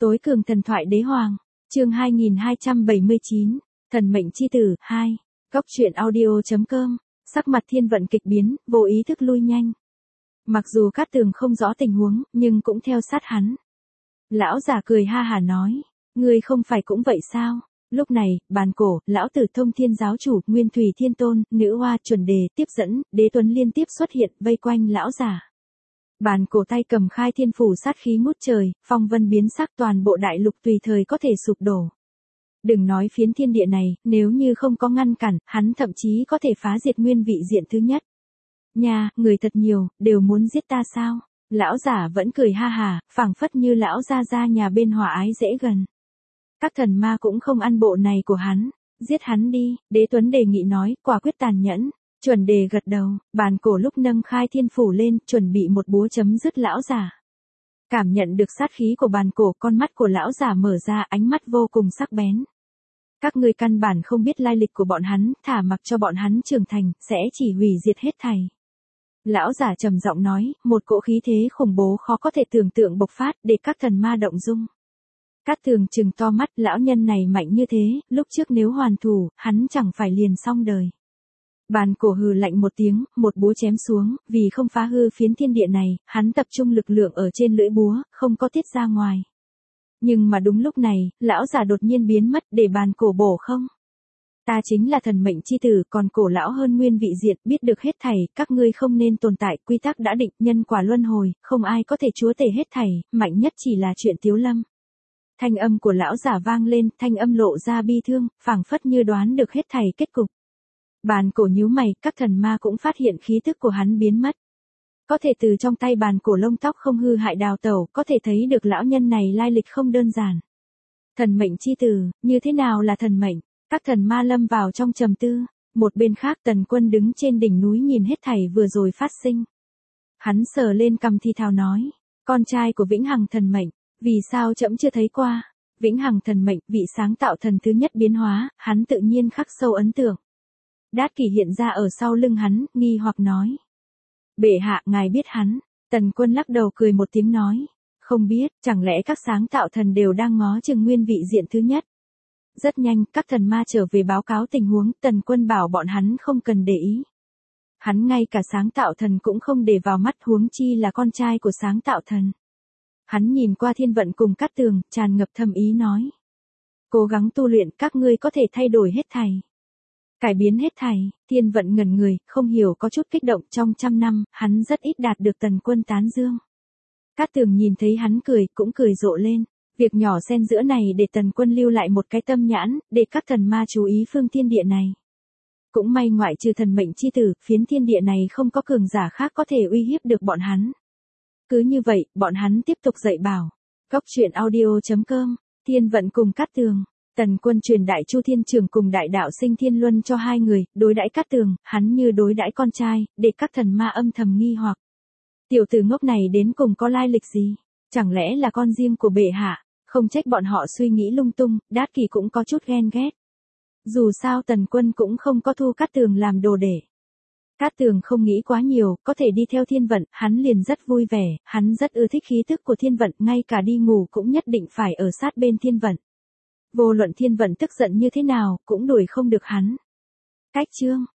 Tối cường thần thoại đế hoàng, chương 2279, thần mệnh chi tử, 2, góc truyện audio.com, sắc mặt Thiên Vận kịch biến, vô ý thức lui nhanh. Mặc dù Cát Tường không rõ tình huống, nhưng cũng theo sát hắn. Lão giả cười ha hà nói, ngươi không phải cũng vậy sao? Lúc này, bàn cổ, lão tử Thông Thiên giáo chủ, Nguyên Thủy Thiên Tôn, nữ hoa, chuẩn đề, tiếp dẫn, đế tuấn liên tiếp xuất hiện, vây quanh lão giả. Bàn cổ tay cầm khai thiên phủ sát khí ngút trời, phong vân biến sắc, toàn bộ đại lục tùy thời có thể sụp đổ. Đừng nói phiến thiên địa này, nếu như không có ngăn cản, hắn thậm chí có thể phá diệt nguyên vị diện thứ nhất. Nha, người thật nhiều, đều muốn giết ta sao? Lão giả vẫn cười ha hà, phảng phất như lão gia nhà bên hòa ái dễ gần. Các thần ma cũng không ăn bộ này của hắn, giết hắn đi, đế tuấn đề nghị nói, quả quyết tàn nhẫn. Chuẩn đề gật đầu, bàn cổ lúc nâng khai thiên phủ lên, chuẩn bị một búa chấm dứt lão giả. Cảm nhận được sát khí của bàn cổ, con mắt của lão giả mở ra, ánh mắt vô cùng sắc bén. Các ngươi căn bản không biết lai lịch của bọn hắn, thả mặc cho bọn hắn trưởng thành, sẽ chỉ hủy diệt hết thảy. Lão giả trầm giọng nói, một cỗ khí thế khủng bố khó có thể tưởng tượng bộc phát, để các thần ma động dung. Cát Tường trừng to mắt, lão nhân này mạnh như thế, lúc trước nếu hoàn thủ, hắn chẳng phải liền xong đời. Bàn cổ hừ lạnh một tiếng, một búa chém xuống, vì không phá hư phiến thiên địa này, hắn tập trung lực lượng ở trên lưỡi búa, không có tiết ra ngoài. Nhưng mà đúng lúc này, lão giả đột nhiên biến mất, để bàn cổ bổ không. Ta chính là thần mệnh chi tử, còn cổ lão hơn nguyên vị diện, biết được hết thảy, các ngươi không nên tồn tại, quy tắc đã định, nhân quả luân hồi, không ai có thể chúa tể hết thảy, mạnh nhất chỉ là chuyện Tiếu Lâm. Thanh âm của lão giả vang lên, thanh âm lộ ra bi thương, phảng phất như đoán được hết thảy kết cục. Bàn cổ nhíu mày, các thần ma cũng phát hiện khí tức của hắn biến mất. Có thể từ trong tay bàn cổ lông tóc không hư hại đào tẩu, có thể thấy được lão nhân này lai lịch không đơn giản. Thần mệnh chi tử, như thế nào là thần mệnh? Các thần ma lâm vào trong trầm tư. Một bên khác Tần Quân đứng trên đỉnh núi nhìn hết thảy vừa rồi phát sinh. Hắn sờ lên cằm thì thào nói, con trai của Vĩnh Hằng thần mệnh, vì sao trẫm chưa thấy qua? Vĩnh Hằng thần mệnh, vị sáng tạo thần thứ nhất biến hóa, hắn tự nhiên khắc sâu ấn tượng. Đát Kỷ hiện ra ở sau lưng hắn, nghi hoặc nói. Bệ hạ, ngài biết hắn. Tần Quân lắc đầu cười một tiếng nói. Không biết, chẳng lẽ các sáng tạo thần đều đang ngó chừng nguyên vị diện thứ nhất. Rất nhanh, các thần ma trở về báo cáo tình huống, Tần Quân bảo bọn hắn không cần để ý. Hắn ngay cả sáng tạo thần cũng không để vào mắt, huống chi là con trai của sáng tạo thần. Hắn nhìn qua Thiên Vận cùng Cát Tường, tràn ngập thâm ý nói. Cố gắng tu luyện, các ngươi có thể thay đổi hết thảy. Cải biến hết thảy. Thiên Vận ngẩn người, không hiểu có chút kích động, trong 100 năm, hắn rất ít đạt được Tần Quân tán dương. Cát Tường nhìn thấy hắn cười, cũng cười rộ lên. Việc nhỏ xen giữa này để Tần Quân lưu lại một cái tâm nhãn, để các thần ma chú ý phương thiên địa này. Cũng may ngoại trừ thần mệnh chi tử, phiến thiên địa này không có cường giả khác có thể uy hiếp được bọn hắn. Cứ như vậy, bọn hắn tiếp tục dạy bảo. Góc truyện audio.com, Thiên Vận cùng Cát Tường. Tần Quân truyền đại Chu Thiên Trường cùng đại đạo Sinh Thiên Luân cho hai người, đối đãi Cát Tường, hắn như đối đãi con trai, để các thần ma âm thầm nghi hoặc. Tiểu tử ngốc này đến cùng có lai lịch gì? Chẳng lẽ là con riêng của bệ hạ? Không trách bọn họ suy nghĩ lung tung, Đát Kỷ cũng có chút ghen ghét. Dù sao Tần Quân cũng không có thu Cát Tường làm đồ để. Cát Tường không nghĩ quá nhiều, có thể đi theo Thiên Vận, hắn liền rất vui vẻ, hắn rất ưa thích khí thức của Thiên Vận, ngay cả đi ngủ cũng nhất định phải ở sát bên Thiên Vận. Vô luận Thiên Vận tức giận như thế nào, cũng đuổi không được hắn. Cách chương